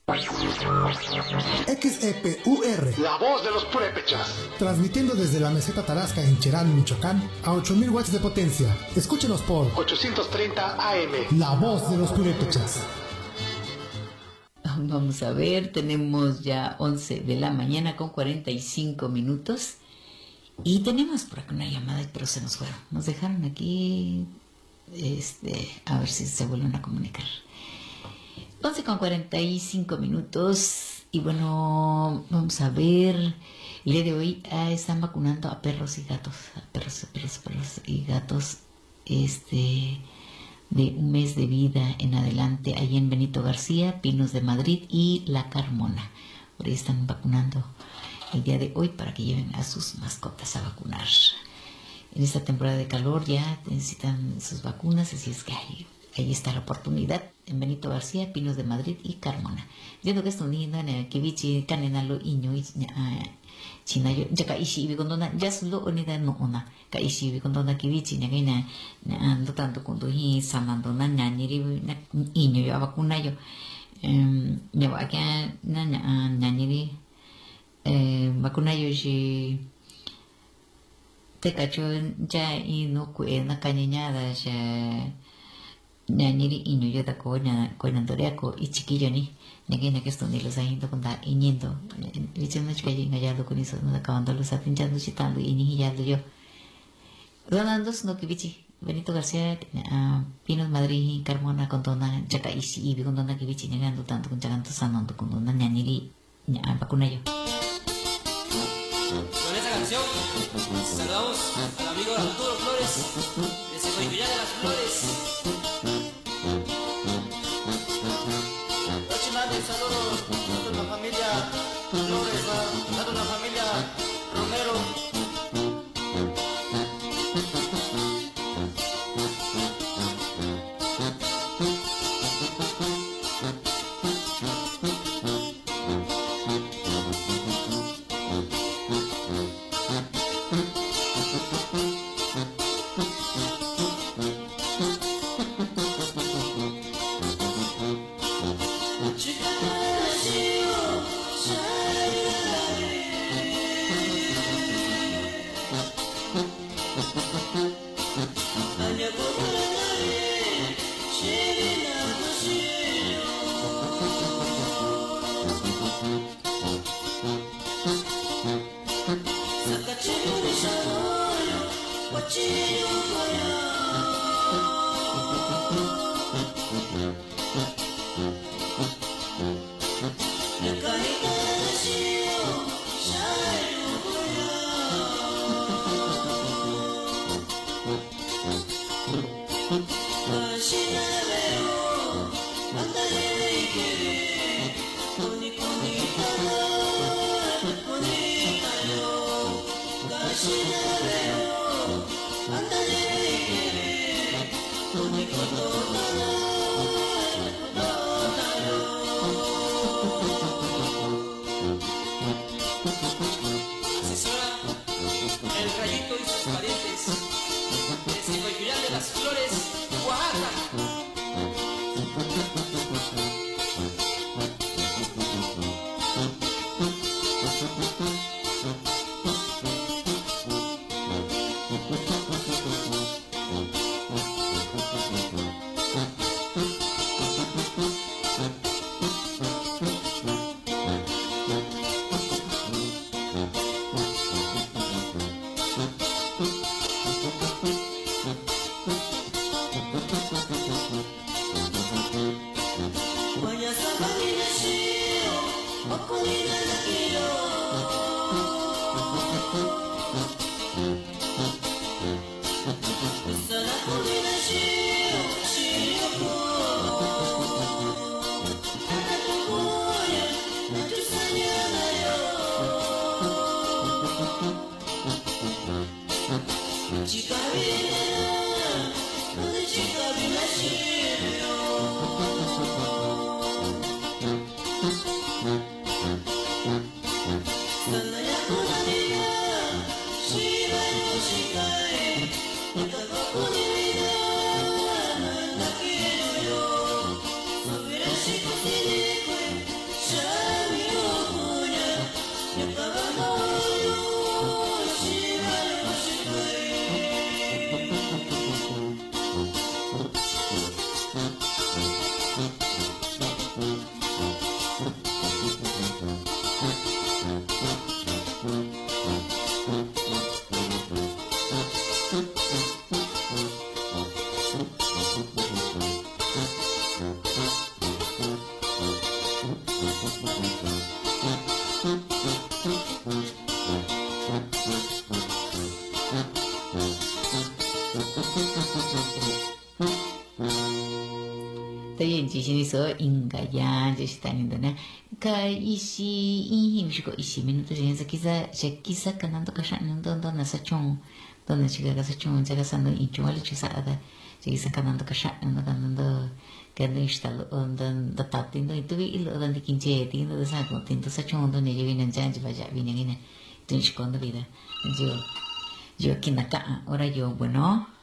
XEPUR, la voz de los purépechas. Transmitiendo desde la meseta Tarasca en Cherán, Michoacán, a 8000 watts de potencia. Escúchenos por 830 AM. La voz de los purépechas. Vamos a ver, tenemos ya 11 de la mañana con 45 minutos. Y tenemos por acá una llamada, pero se nos fueron. Nos dejaron aquí, a ver si se vuelven a comunicar. 11 con 45 minutos. Y bueno, vamos a ver. El día de hoy están vacunando a perros y gatos. A perros y gatos. De un mes de vida en adelante, ahí en Benito García, Pinos de Madrid y La Carmona. Por ahí están vacunando el día de hoy para que lleven a sus mascotas a vacunar. En esta temporada de calor ya necesitan sus vacunas, así es que ahí está la oportunidad en Benito García, Pinos de Madrid y Carmona. Viendo que esto niño en Kivichi, Canenalo, Iño, Chinayo, ya Kaishi, Vigondona, ya solo unida no una, Kaishi, Vigondona, Kivichi, Nagina, no tanto cuando he sanando, Nanyiri, Iño, ya vacunayo, ya va acá, Nanyiri, vacunayo, si te cacho ya y no cue, na cañada, ya. Ñañiri iño yo da coinandoreaco y chiquillo ni que esto ni los ahindo con da iñiendo dice una chica y ya lo con eso no acabando los atinchando chitando y ni ya lo yo donando no que bichi Benito García Pinos Madrid Carmona con dona chaca y si con dona que bichi negando tanto con chaganto sanando con dona ñañiri vacuna yo. Con esta canción saludamos al amigo Arturo Flores de Secoyullán de las Flores. Saludos a toda la familia Flores, a toda la familia Romero. 其实你说应该呀，就是等于的呢。开一些音乐是个一些minutos，现在kisah kanan tu kasar nendo nasa chong, donde chica nasa chong, chica sando inchong ali chica ada, chica kanan tu kasar nendo kendo instalo da tatin do itu ilo dan dikinje tin do sa ko tin to sa chong do ne je vinan jan je baja vinan ine tin chikondo vida. Yo kinaka, ahora yo bueno.